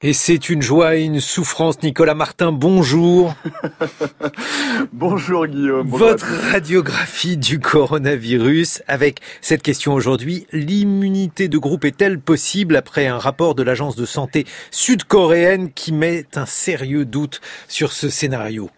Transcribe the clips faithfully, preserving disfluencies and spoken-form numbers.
Et c'est une joie et une souffrance. Nicolas Martin, bonjour. Bonjour Guillaume. Bonjour. Votre radiographie du coronavirus avec cette question aujourd'hui. L'immunité de groupe est-elle possible après un rapport de l'agence de santé sud-coréenne qui met un sérieux doute sur ce scénario?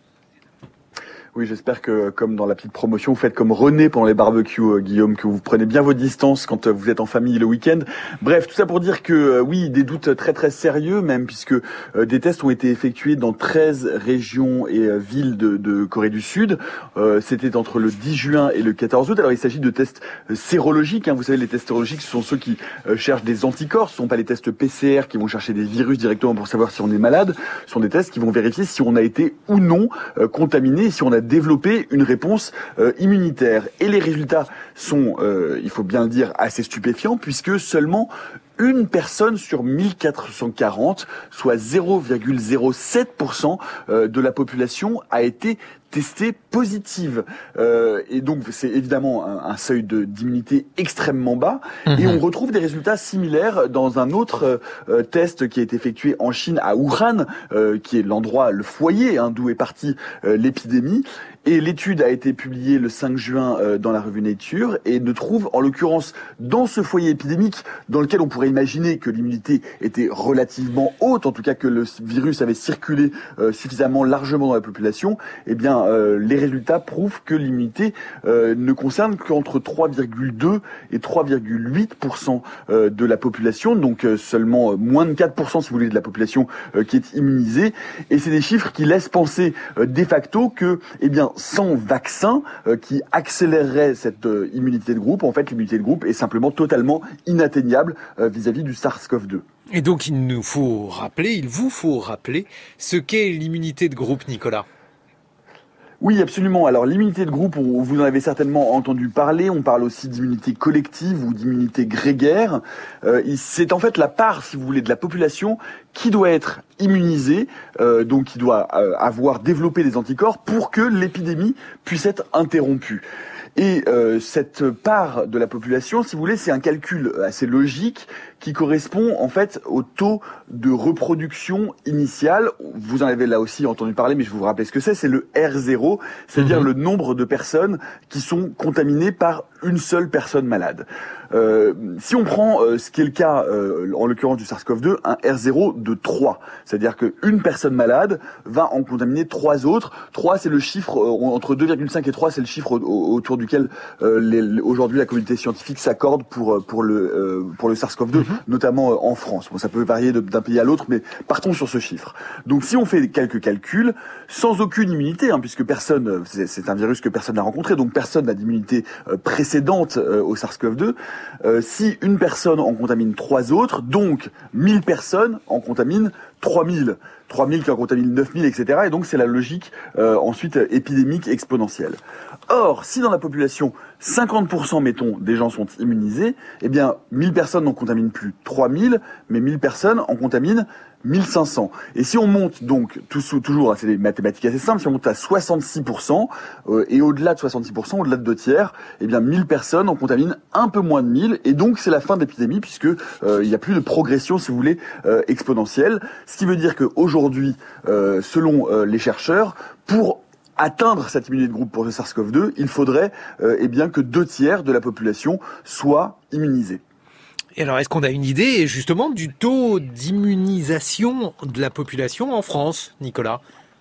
Oui, j'espère que, comme dans la petite promotion, vous faites comme René pendant les barbecues, euh, Guillaume, que vous prenez bien vos distances quand euh, vous êtes en famille le week-end. Bref, tout ça pour dire que, euh, oui, des doutes très très sérieux même, puisque euh, des tests ont été effectués dans treize régions et euh, villes de, de Corée du Sud. Euh, C'était entre le dix juin et le quatorze août. Alors, il s'agit de tests euh, sérologiques. Hein. Vous savez, les tests sérologiques, ce sont ceux qui euh, cherchent des anticorps. Ce ne sont pas les tests P C R qui vont chercher des virus directement pour savoir si on est malade. Ce sont des tests qui vont vérifier si on a été ou non euh, contaminé, si on a développer une réponse euh, immunitaire. Et les résultats sont, euh, il faut bien le dire, assez stupéfiants, puisque seulement une personne sur mille quatre cent quarante, soit zéro virgule zéro sept pour cent de la population, a été testée positive. Euh, et donc, c'est évidemment un, un seuil de, d'immunité extrêmement bas. Mmh. Et on retrouve des résultats similaires dans un autre euh, test qui a été effectué en Chine, à Wuhan, euh, qui est l'endroit, le foyer hein, d'où est partie euh, l'épidémie. Et l'étude a été publiée le cinq juin euh, dans la revue Nature et ne trouve, en l'occurrence, dans ce foyer épidémique, dans lequel on pourrait imaginer que l'immunité était relativement haute, en tout cas que le virus avait circulé euh, suffisamment largement dans la population, eh bien, euh, les résultats prouvent que l'immunité euh, ne concerne qu'entre trois virgule deux et trois virgule huit pour cent euh, de la population, donc euh, seulement euh, moins de quatre pour cent, si vous voulez, de la population euh, qui est immunisée. Et c'est des chiffres qui laissent penser euh, de facto que, eh bien, sans vaccin euh, qui accélérerait cette euh, immunité de groupe, en fait, l'immunité de groupe est simplement totalement inatteignable euh, vis-à-vis du SARS-CoV deux. Et donc, il nous faut rappeler, il vous faut rappeler ce qu'est l'immunité de groupe, Nicolas. Oui, absolument. Alors, l'immunité de groupe, on, vous en avez certainement entendu parler. On parle aussi d'immunité collective ou d'immunité grégaire. Euh, c'est en fait la part, si vous voulez, de la population qui doit être immunisée, euh, donc qui doit euh, avoir développé des anticorps pour que l'épidémie puisse être interrompue. Et euh, cette part de la population, si vous voulez, c'est un calcul assez logique qui correspond en fait au taux de reproduction initiale. Vous en avez là aussi entendu parler, mais je vais vous rappeler ce que c'est. C'est le R zéro, c'est-à-dire mmh. le nombre de personnes qui sont contaminées par une seule personne malade. Euh, si on prend euh, ce qui est le cas, euh, en l'occurrence du SARS-CoV deux, un R zéro de trois, c'est-à-dire qu'une personne malade va en contaminer trois autres. trois, c'est le chiffre, euh, entre deux virgule cinq et trois, c'est le chiffre au, autour duquel euh, les, aujourd'hui la communauté scientifique s'accorde pour, pour, le, euh, pour le SARS-CoV deux, mmh. notamment euh, en France. Bon, ça peut varier de, d'un pays à l'autre, mais partons sur ce chiffre. Donc si on fait quelques calculs, sans aucune immunité, hein, puisque personne, c'est, c'est un virus que personne n'a rencontré, donc personne n'a d'immunité euh, précédente euh, au SARS-CoV deux, Euh, si une personne en contamine trois autres, donc mille personnes en contaminent trois mille. trois mille qui en contaminent neuf mille, et cetera. Et donc c'est la logique euh, ensuite épidémique exponentielle. Or, si dans la population, cinquante pour cent, mettons, des gens sont immunisés, eh bien, mille personnes n'en contaminent plus trois mille, mais mille personnes en contaminent mille cinq cents. Et si on monte donc, tout, toujours, c'est des mathématiques assez simples, si on monte à soixante-six pour cent, euh, et au-delà de soixante-six pour cent, au-delà de deux tiers, eh bien mille personnes en contaminent un peu moins de mille, et donc c'est la fin de l'épidémie, puisque euh, il n'y a plus de progression, si vous voulez, euh, exponentielle. Ce qui veut dire qu'aujourd'hui, euh, selon euh, les chercheurs, pour atteindre cette immunité de groupe pour le SARS-CoV deux, il faudrait euh, eh bien que deux tiers de la population soient immunisés. Et alors, est-ce qu'on a une idée, justement, du taux d'immunisation de la population en France, Nicolas ?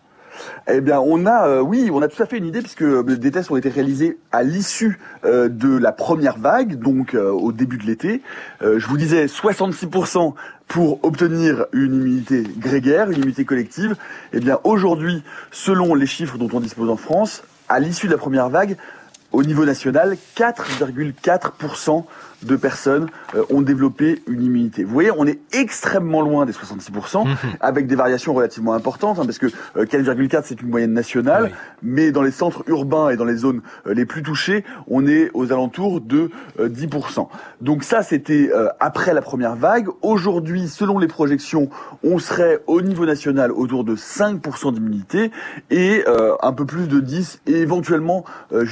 Eh bien, on a, euh, oui, on a tout à fait une idée, puisque des tests ont été réalisés à l'issue euh, de la première vague, donc euh, au début de l'été. Euh, je vous disais soixante-six pour cent pour obtenir une immunité grégaire, une immunité collective. Eh bien, aujourd'hui, selon les chiffres dont on dispose en France, à l'issue de la première vague, au niveau national, quatre virgule quatre pour cent de personnes euh, ont développé une immunité. Vous voyez, on est extrêmement loin des soixante-six pour cent, mmh. avec des variations relativement importantes, hein, parce que euh, quatre virgule quatre, c'est une moyenne nationale, oui. mais dans les centres urbains et dans les zones euh, les plus touchées, on est aux alentours de euh, dix pour cent. Donc ça, c'était euh, après la première vague. Aujourd'hui, selon les projections, on serait au niveau national autour de cinq pour cent d'immunité et euh, un peu plus de dix et éventuellement euh, jusqu'à quinze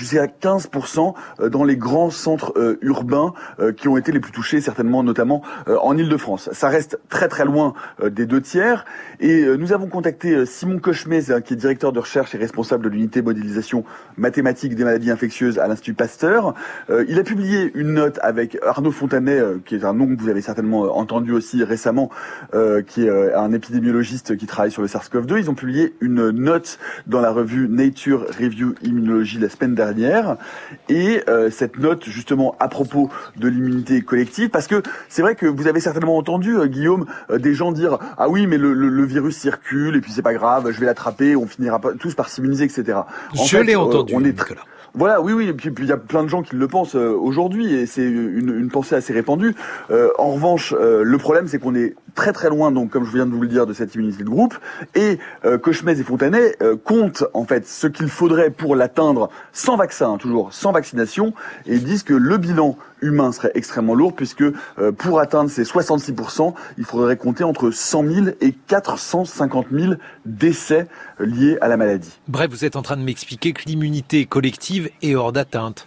quinze pour cent dans les grands centres euh, urbains euh, qui ont été les plus touchés, certainement notamment euh, en Île-de-France. Ça reste très très loin euh, des deux tiers. Et euh, nous avons contacté euh, Simon Cochemez, hein, qui est directeur de recherche et responsable de l'unité modélisation mathématique des maladies infectieuses à l'Institut Pasteur. Euh, il a publié une note avec Arnaud Fontanet, euh, qui est un nom que vous avez certainement entendu aussi récemment, euh, qui est euh, un épidémiologiste qui travaille sur le SARS-CoV deux. Ils ont publié une note dans la revue Nature Review Immunology la semaine dernière. Et euh, cette note, justement, à propos de l'immunité collective, parce que c'est vrai que vous avez certainement entendu, euh, Guillaume, euh, des gens dire « Ah oui, mais le, le, le virus circule, et puis c'est pas grave, je vais l'attraper, on finira pas, tous par s'immuniser, et cetera » En Je fait, l'ai entendu, euh, on est Nicolas. Voilà, oui, oui, et puis il y a plein de gens qui le pensent euh, aujourd'hui, et c'est une, une pensée assez répandue. Euh, en revanche, euh, le problème, c'est qu'on est très très loin, donc comme je viens de vous le dire, de cette immunité de groupe, et euh, Cochemez et Fontanet euh, comptent en fait ce qu'il faudrait pour l'atteindre sans vaccin, toujours sans vaccination, et ils disent que le bilan humain serait extrêmement lourd, puisque euh, pour atteindre ces soixante-six pour cent, il faudrait compter entre cent mille et quatre cent cinquante mille décès liés à la maladie. Bref, vous êtes en train de m'expliquer que l'immunité collective est hors d'atteinte.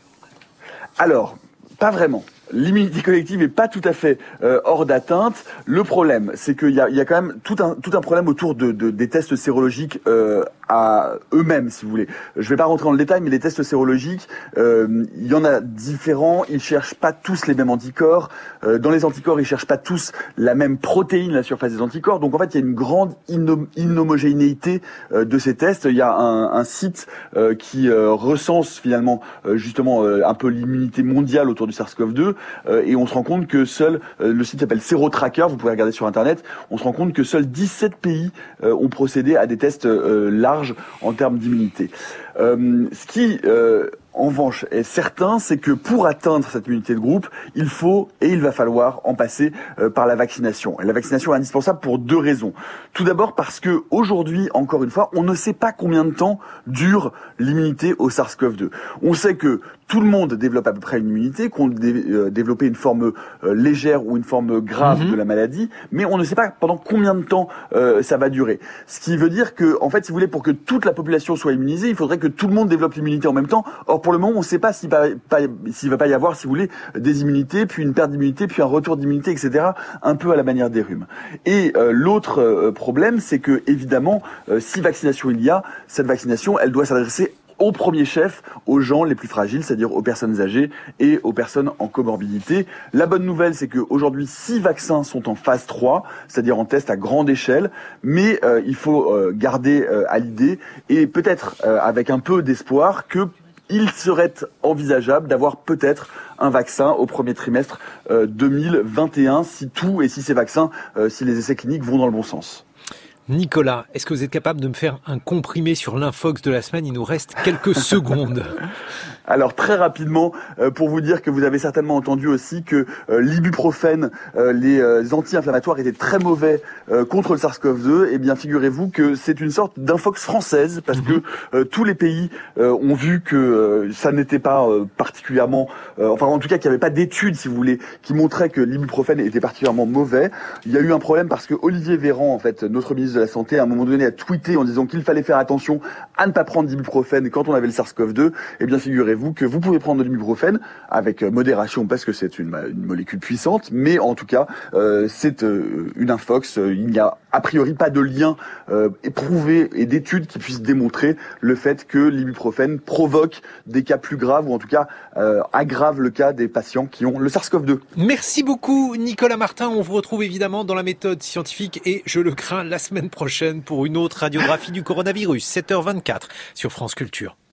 Alors, pas vraiment. L'immunité collective est pas tout à fait euh, hors d'atteinte. Le problème, c'est qu'il y a, il y a quand même tout un, tout un problème autour de, de, des tests sérologiques euh, à eux-mêmes, si vous voulez. Je vais pas rentrer dans le détail, mais les tests sérologiques, euh, il y en a différents. Ils cherchent pas tous les mêmes anticorps. Euh, dans les anticorps, ils cherchent pas tous la même protéine, la surface des anticorps. Donc en fait, il y a une grande inom- inhomogénéité euh, de ces tests. Il y a un, un site euh, qui euh, recense finalement euh, justement euh, un peu l'immunité mondiale autour du SARS-CoV deux. Euh, et on se rend compte que seul, euh, le site s'appelle SeroTracker, vous pouvez regarder sur internet, on se rend compte que seuls dix-sept pays euh, ont procédé à des tests euh, larges en termes d'immunité. Euh, ce qui, euh, en revanche, est certain, c'est que pour atteindre cette immunité de groupe, il faut et il va falloir en passer euh, par la vaccination. Et la vaccination est indispensable pour deux raisons. Tout d'abord parce que aujourd'hui, encore une fois, on ne sait pas combien de temps dure l'immunité au SARS-CoV deux. On sait que tout le monde développe à peu près une immunité, qu'on dé- euh, développé une forme euh, légère ou une forme grave mmh. de la maladie, mais on ne sait pas pendant combien de temps euh, ça va durer. Ce qui veut dire que, en fait, si vous voulez, pour que toute la population soit immunisée, il faudrait que tout le monde développe l'immunité en même temps. Or, pour le moment, on ne sait pas s'il va pas, s'il va pas y avoir, si vous voulez, des immunités, puis une perte d'immunité, puis un retour d'immunité, et cetera, un peu à la manière des rhumes. Et euh, l'autre euh, problème, c'est que, évidemment, euh, si vaccination il y a, cette vaccination, elle doit s'adresser au premier chef aux gens les plus fragiles, c'est-à-dire aux personnes âgées et aux personnes en comorbidité. La bonne nouvelle, c'est qu'aujourd'hui, six vaccins sont en phase trois, c'est-à-dire en test à grande échelle, mais euh, il faut euh, garder euh, à l'idée, et peut-être euh, avec un peu d'espoir, que il serait envisageable d'avoir peut-être un vaccin au premier trimestre euh, deux mille vingt et un, si tout et si ces vaccins, euh, si les essais cliniques vont dans le bon sens. Nicolas, est-ce que vous êtes capable de me faire un comprimé sur l'infox de la semaine ? Il nous reste quelques secondes. Alors très rapidement, euh, pour vous dire que vous avez certainement entendu aussi que euh, l'ibuprofène, euh, les euh, anti-inflammatoires étaient très mauvais euh, contre le SARS-CoV deux. Eh bien, figurez-vous que c'est une sorte d'infox française, parce mmh. que euh, tous les pays euh, ont vu que euh, ça n'était pas euh, particulièrement, euh, enfin en tout cas qu'il n'y avait pas d'études, si vous voulez, qui montraient que l'ibuprofène était particulièrement mauvais. Il y a eu un problème parce que Olivier Véran, en fait, notre ministre de la Santé, à un moment donné, a tweeté en disant qu'il fallait faire attention à ne pas prendre d'ibuprofène quand on avait le SARS-CoV deux. Eh bien, figurez-vous vous que vous pouvez prendre de l'ibuprofène avec modération parce que c'est une, une molécule puissante, mais en tout cas euh, c'est euh, une infox. Il n'y a a priori pas de lien euh, éprouvé et d'études qui puissent démontrer le fait que l'ibuprofène provoque des cas plus graves ou en tout cas euh, aggrave le cas des patients qui ont le SARS-CoV deux. Merci beaucoup Nicolas Martin. On vous retrouve évidemment dans la méthode scientifique et je le crains la semaine prochaine pour une autre radiographie du coronavirus, sept heures vingt-quatre sur France Culture.